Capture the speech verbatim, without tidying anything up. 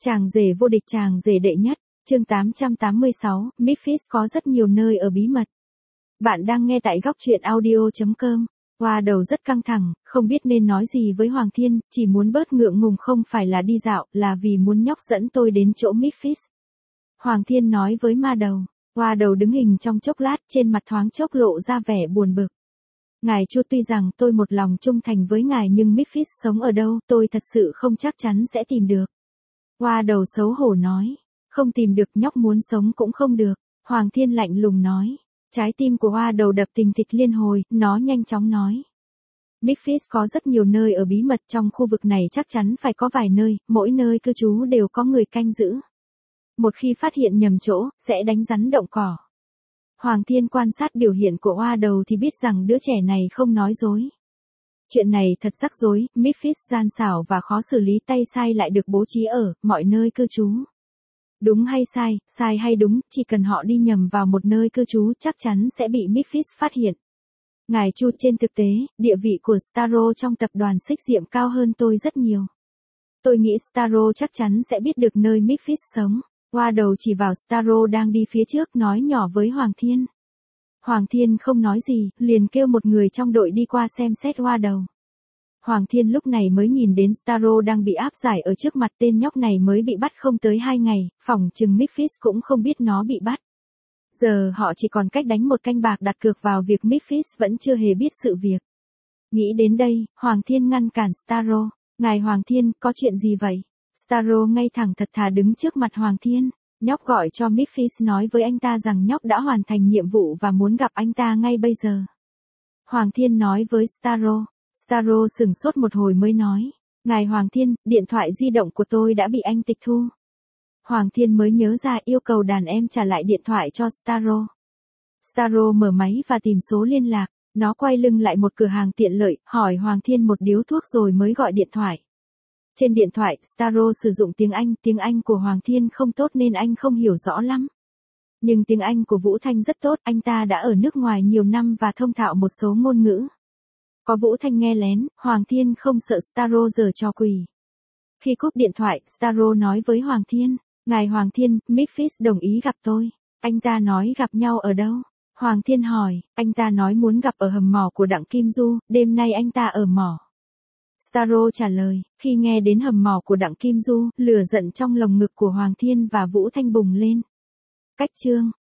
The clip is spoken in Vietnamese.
Chàng rể vô địch, chàng rể đệ nhất, chương tám trăm tám mươi sáu, Memphis có rất nhiều nơi ở bí mật. Bạn đang nghe tại góc truyện audio chấm com. Hoa đầu rất căng thẳng, không biết nên nói gì với Hoàng Thiên, chỉ muốn bớt ngượng ngùng, không phải là đi dạo, là vì muốn nhóc dẫn tôi đến chỗ Memphis. Hoàng Thiên nói với ma đầu. Hoa đầu đứng hình trong chốc lát, trên mặt thoáng chốc lộ ra vẻ buồn bực. Ngài Chu, tuy rằng tôi một lòng trung thành với ngài nhưng Memphis sống ở đâu, tôi thật sự không chắc chắn sẽ tìm được. Hoa đầu xấu hổ nói. Không tìm được, nhóc muốn sống cũng không được. Hoàng Thiên lạnh lùng nói. Trái tim của hoa đầu đập thình thịch liên hồi, nó nhanh chóng nói. Memphis có rất nhiều nơi ở bí mật, trong khu vực này chắc chắn phải có vài nơi, mỗi nơi cư trú đều có người canh giữ. Một khi phát hiện nhầm chỗ, sẽ đánh rắn động cỏ. Hoàng Thiên quan sát biểu hiện của hoa đầu thì biết rằng đứa trẻ này không nói dối. Chuyện này thật rắc rối, Memphis gian xảo và khó xử lý, tay sai lại được bố trí ở mọi nơi cư trú. Đúng hay sai, sai hay đúng, chỉ cần họ đi nhầm vào một nơi cư trú chắc chắn sẽ bị Memphis phát hiện. Ngài Chu, trên thực tế, địa vị của Starro trong tập đoàn Xích Diệm cao hơn tôi rất nhiều. Tôi nghĩ Starro chắc chắn sẽ biết được nơi Memphis sống. Hoa đầu chỉ vào Starro đang đi phía trước, nói nhỏ với Hoàng Thiên. Hoàng Thiên không nói gì, liền kêu một người trong đội đi qua xem xét hoa đầu. Hoàng Thiên lúc này mới nhìn đến Starro đang bị áp giải ở trước mặt, tên nhóc này mới bị bắt không tới hai ngày, phỏng chừng Memphis cũng không biết nó bị bắt. Giờ họ chỉ còn cách đánh một canh bạc đặt cược vào việc Memphis vẫn chưa hề biết sự việc. Nghĩ đến đây, Hoàng Thiên ngăn cản Starro. Ngài Hoàng Thiên, có chuyện gì vậy? Starro ngay thẳng thật thà đứng trước mặt Hoàng Thiên. Nhóc gọi cho Memphis nói với anh ta rằng nhóc đã hoàn thành nhiệm vụ và muốn gặp anh ta ngay bây giờ. Hoàng Thiên nói với Starro. Starro sửng sốt một hồi mới nói. Ngài Hoàng Thiên, điện thoại di động của tôi đã bị anh tịch thu. Hoàng Thiên mới nhớ ra, yêu cầu đàn em trả lại điện thoại cho Starro. Starro mở máy và tìm số liên lạc. Nó quay lưng lại một cửa hàng tiện lợi, hỏi Hoàng Thiên một điếu thuốc rồi mới gọi điện thoại. Trên điện thoại, Starro sử dụng tiếng Anh, tiếng Anh của Hoàng Thiên không tốt nên anh không hiểu rõ lắm. Nhưng tiếng Anh của Vũ Thanh rất tốt, anh ta đã ở nước ngoài nhiều năm và thông thạo một số ngôn ngữ. Có Vũ Thanh nghe lén, Hoàng Thiên không sợ Starro giở trò quỷ. Khi cúp điện thoại, Starro nói với Hoàng Thiên. Ngài Hoàng Thiên, Memphis đồng ý gặp tôi. Anh ta nói gặp nhau ở đâu? Hoàng Thiên hỏi. Anh ta nói muốn gặp ở hầm mỏ của Đặng Kim Du, đêm nay anh ta ở mỏ. Starro trả lời. Khi nghe đến hầm mỏ của Đặng Kim Du, lửa giận trong lồng ngực của Hoàng Thiên và Vũ Thanh bùng lên. Cách chương